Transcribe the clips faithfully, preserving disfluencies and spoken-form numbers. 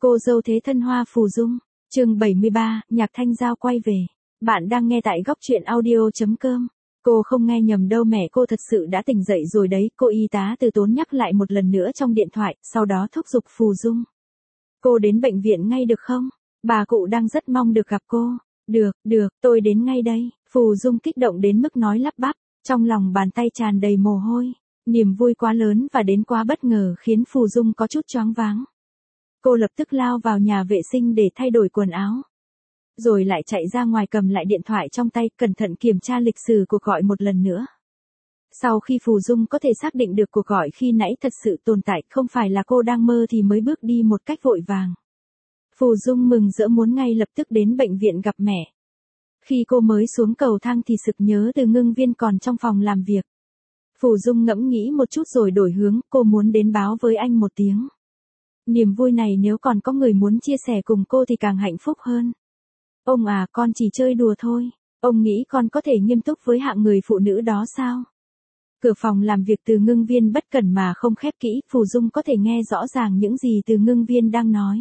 Cô dâu thế thân Hoa Phù Dung, chương bảy mươi ba, Nhạc Thanh Giao quay về. Bạn đang nghe tại góc truyện audio.com. Cô không nghe nhầm đâu, mẹ cô thật sự đã tỉnh dậy rồi đấy, cô y tá Từ Tốn nhắc lại một lần nữa trong điện thoại, sau đó thúc giục Phù Dung. Cô đến bệnh viện ngay được không? Bà cụ đang rất mong được gặp cô. Được, được, tôi đến ngay đây. Phù Dung kích động đến mức nói lắp bắp, trong lòng bàn tay tràn đầy mồ hôi. Niềm vui quá lớn và đến quá bất ngờ khiến Phù Dung có chút choáng váng. Cô lập tức lao vào nhà vệ sinh để thay đổi quần áo. Rồi lại chạy ra ngoài cầm lại điện thoại trong tay, cẩn thận kiểm tra lịch sử cuộc gọi một lần nữa. Sau khi Phù Dung có thể xác định được cuộc gọi khi nãy thật sự tồn tại, không phải là cô đang mơ, thì mới bước đi một cách vội vàng. Phù Dung mừng rỡ muốn ngay lập tức đến bệnh viện gặp mẹ. Khi cô mới xuống cầu thang thì sực nhớ Từ Ngưng Viên còn trong phòng làm việc. Phù Dung ngẫm nghĩ một chút rồi đổi hướng, cô muốn đến báo với anh một tiếng. Niềm vui này nếu còn có người muốn chia sẻ cùng cô thì càng hạnh phúc hơn. Ông à, con chỉ chơi đùa thôi. Ông nghĩ con có thể nghiêm túc với hạng người phụ nữ đó sao? Cửa phòng làm việc Từ Ngưng Viên bất cẩn mà không khép kỹ, Phù Dung có thể nghe rõ ràng những gì Từ Ngưng Viên đang nói.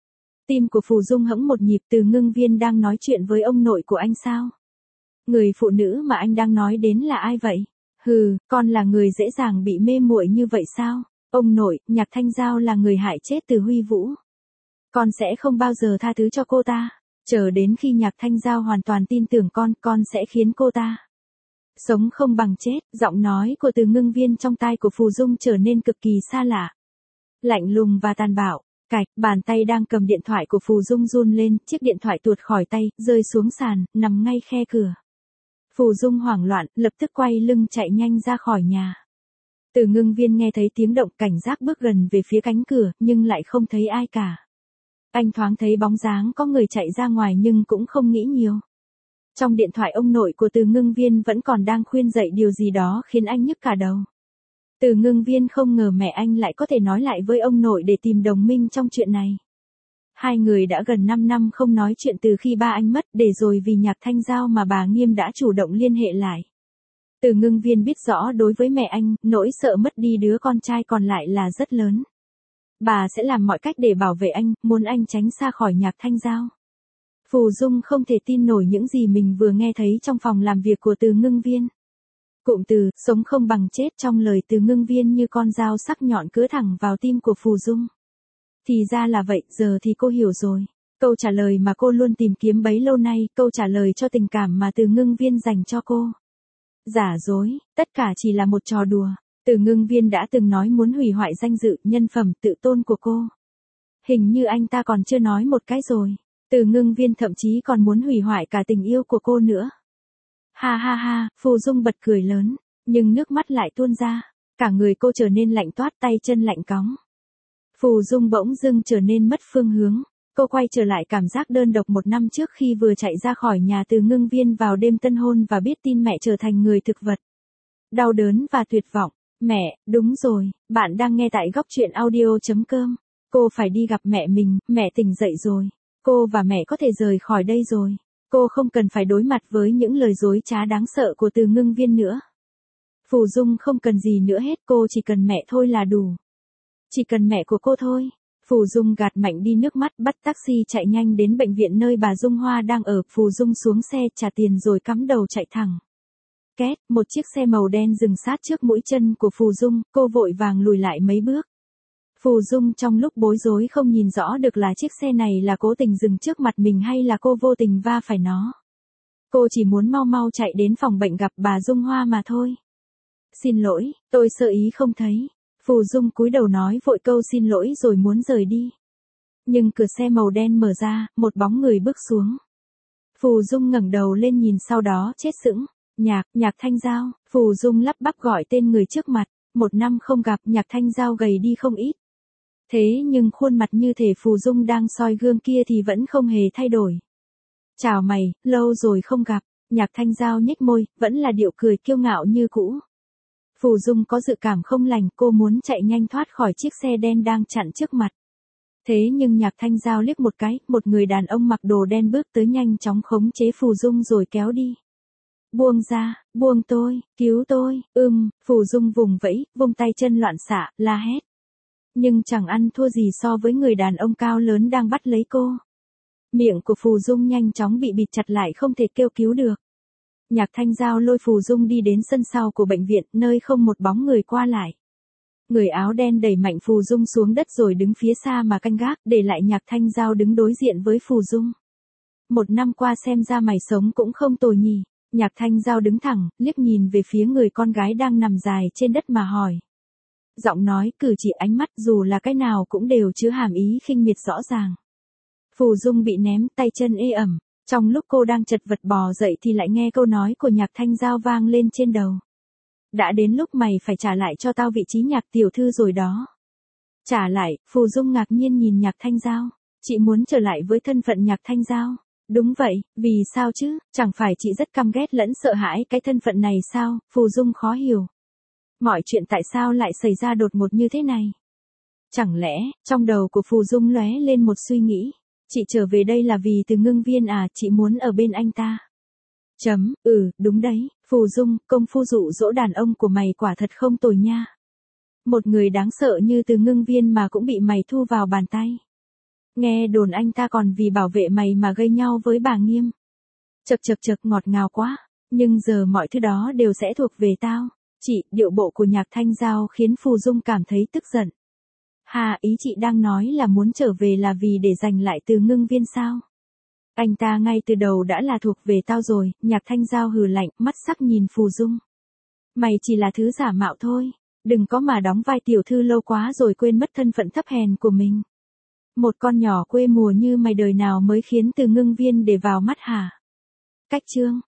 Tim của Phù Dung hẫng một nhịp. Từ Ngưng Viên đang nói chuyện với ông nội của anh sao? Người phụ nữ mà anh đang nói đến là ai vậy? Hừ, con là người dễ dàng bị mê muội như vậy sao? Ông nội, Nhạc Thanh Giao là người hại chết Từ Huy Vũ. Con sẽ không bao giờ tha thứ cho cô ta. Chờ đến khi Nhạc Thanh Giao hoàn toàn tin tưởng con, con sẽ khiến cô ta sống không bằng chết. Giọng nói của Từ Ngưng Viên trong tai của Phù Dung trở nên cực kỳ xa lạ. Lạnh lùng và tàn bạo. Cạch, bàn tay đang cầm điện thoại của Phù Dung run lên, chiếc điện thoại tuột khỏi tay, rơi xuống sàn, nằm ngay khe cửa. Phù Dung hoảng loạn, lập tức quay lưng chạy nhanh ra khỏi nhà. Từ Ngưng Viên nghe thấy tiếng động, cảnh giác bước gần về phía cánh cửa, nhưng lại không thấy ai cả. Anh thoáng thấy bóng dáng có người chạy ra ngoài nhưng cũng không nghĩ nhiều. Trong điện thoại ông nội của Từ Ngưng Viên vẫn còn đang khuyên dạy điều gì đó khiến anh nhức cả đầu. Từ Ngưng Viên không ngờ mẹ anh lại có thể nói lại với ông nội để tìm đồng minh trong chuyện này. Hai người đã gần năm năm không nói chuyện từ khi ba anh mất, để rồi vì Nhạc Thanh Giao mà bà Nghiêm đã chủ động liên hệ lại. Từ Ngưng Viên biết rõ đối với mẹ anh, nỗi sợ mất đi đứa con trai còn lại là rất lớn. Bà sẽ làm mọi cách để bảo vệ anh, muốn anh tránh xa khỏi Nhạc Thanh Giao. Phù Dung không thể tin nổi những gì mình vừa nghe thấy trong phòng làm việc của Từ Ngưng Viên. Cụm từ, sống không bằng chết trong lời Từ Ngưng Viên như con dao sắc nhọn cứa thẳng vào tim của Phù Dung. Thì ra là vậy, giờ thì cô hiểu rồi. Câu trả lời mà cô luôn tìm kiếm bấy lâu nay, câu trả lời cho tình cảm mà Từ Ngưng Viên dành cho cô. Giả dối, tất cả chỉ là một trò đùa. Từ Ngưng Viên đã từng nói muốn hủy hoại danh dự, nhân phẩm, tự tôn của cô. Hình như anh ta còn chưa nói một cái rồi. Từ Ngưng Viên thậm chí còn muốn hủy hoại cả tình yêu của cô nữa. Ha ha ha, Phù Dung bật cười lớn, nhưng nước mắt lại tuôn ra. Cả người cô trở nên lạnh toát, tay chân lạnh cóng. Phù Dung bỗng dưng trở nên mất phương hướng. Cô quay trở lại cảm giác đơn độc một năm trước khi vừa chạy ra khỏi nhà Từ Ngưng Viên vào đêm tân hôn và biết tin mẹ trở thành người thực vật. Đau đớn và tuyệt vọng. Mẹ, đúng rồi, bạn đang nghe tại góc truyện audio.com. Cô phải đi gặp mẹ mình, mẹ tỉnh dậy rồi. Cô và mẹ có thể rời khỏi đây rồi. Cô không cần phải đối mặt với những lời dối trá đáng sợ của Từ Ngưng Viên nữa. Phù Dung không cần gì nữa hết, cô chỉ cần mẹ thôi là đủ. Chỉ cần mẹ của cô thôi. Phù Dung gạt mạnh đi nước mắt, bắt taxi chạy nhanh đến bệnh viện nơi bà Dung Hoa đang ở. Phù Dung xuống xe trả tiền rồi cắm đầu chạy thẳng. Két, một chiếc xe màu đen dừng sát trước mũi chân của Phù Dung, cô vội vàng lùi lại mấy bước. Phù Dung trong lúc bối rối không nhìn rõ được là chiếc xe này là cố tình dừng trước mặt mình hay là cô vô tình va phải nó. Cô chỉ muốn mau mau chạy đến phòng bệnh gặp bà Dung Hoa mà thôi. Xin lỗi, tôi sơ ý không thấy. Phù Dung cúi đầu nói vội câu xin lỗi rồi muốn rời đi. Nhưng cửa xe màu đen mở ra, một bóng người bước xuống. Phù Dung ngẩng đầu lên nhìn, sau đó chết sững. Nhạc, Nhạc Thanh Giao. Phù Dung lắp bắp gọi tên người trước mặt. Một năm không gặp, Nhạc Thanh Giao gầy đi không ít. Thế nhưng khuôn mặt như thể Phù Dung đang soi gương kia thì vẫn không hề thay đổi. Chào mày, lâu rồi không gặp. Nhạc Thanh Giao nhếch môi, vẫn là điệu cười kiêu ngạo như cũ. Phù Dung có dự cảm không lành, cô muốn chạy nhanh thoát khỏi chiếc xe đen đang chặn trước mặt. Thế nhưng Nhạc Thanh Giao liếc một cái, một người đàn ông mặc đồ đen bước tới nhanh chóng khống chế Phù Dung rồi kéo đi. Buông ra, buông tôi, cứu tôi, ưm, Phù Dung vùng vẫy, vung tay chân loạn xạ, la hét. nhưng chẳng ăn thua gì so với người đàn ông cao lớn đang bắt lấy cô. Miệng của Phù Dung nhanh chóng bị bịt chặt lại không thể kêu cứu được. Nhạc Thanh Giao lôi Phù Dung đi đến sân sau của bệnh viện, nơi không một bóng người qua lại. Người áo đen đẩy mạnh Phù Dung xuống đất rồi đứng phía xa mà canh gác, để lại Nhạc Thanh Giao đứng đối diện với Phù Dung. Một năm qua xem ra mày sống cũng không tồi nhỉ. Nhạc Thanh Giao đứng thẳng, liếc nhìn về phía người con gái đang nằm dài trên đất mà hỏi. Giọng nói, cử chỉ, ánh mắt dù là cái nào cũng đều chứa hàm ý khinh miệt rõ ràng. Phù Dung bị ném, tay chân ê ẩm. Trong lúc cô đang chật vật bò dậy thì lại nghe câu nói của Nhạc Thanh Giao vang lên trên đầu. Đã đến lúc mày phải trả lại cho tao vị trí Nhạc tiểu thư rồi đó. Trả lại, Phù Dung ngạc nhiên nhìn Nhạc Thanh Giao. Chị muốn trở lại với thân phận Nhạc Thanh Giao. Đúng vậy, vì sao chứ, chẳng phải chị rất căm ghét lẫn sợ hãi cái thân phận này sao, Phù Dung khó hiểu. Mọi chuyện tại sao lại xảy ra đột ngột như thế này? Chẳng lẽ, trong đầu của Phù Dung lóe lên một suy nghĩ. Chị trở về đây là vì Từ Ngưng Viên à, chị muốn ở bên anh ta. Chấm, ừ, đúng đấy, Phù Dung, công phu dụ dỗ đàn ông của mày quả thật không tồi nha. Một người đáng sợ như Từ Ngưng Viên mà cũng bị mày thu vào bàn tay. Nghe đồn anh ta còn vì bảo vệ mày mà gây nhau với bà Nghiêm. Chật chật chật, ngọt ngào quá, nhưng giờ mọi thứ đó đều sẽ thuộc về tao. Chị, điệu bộ của Nhạc Thanh Giao khiến Phù Dung cảm thấy tức giận. Hà, ý chị đang nói là muốn trở về là vì để giành lại Từ Ngưng Viên sao? Anh ta ngay từ đầu đã là thuộc về tao rồi, Nhạc Thanh Giao hừ lạnh, mắt sắc nhìn Phù Dung. Mày chỉ là thứ giả mạo thôi, đừng có mà đóng vai tiểu thư lâu quá rồi quên mất thân phận thấp hèn của mình. Một con nhỏ quê mùa như mày đời nào mới khiến Từ Ngưng Viên để vào mắt hả? Cách chương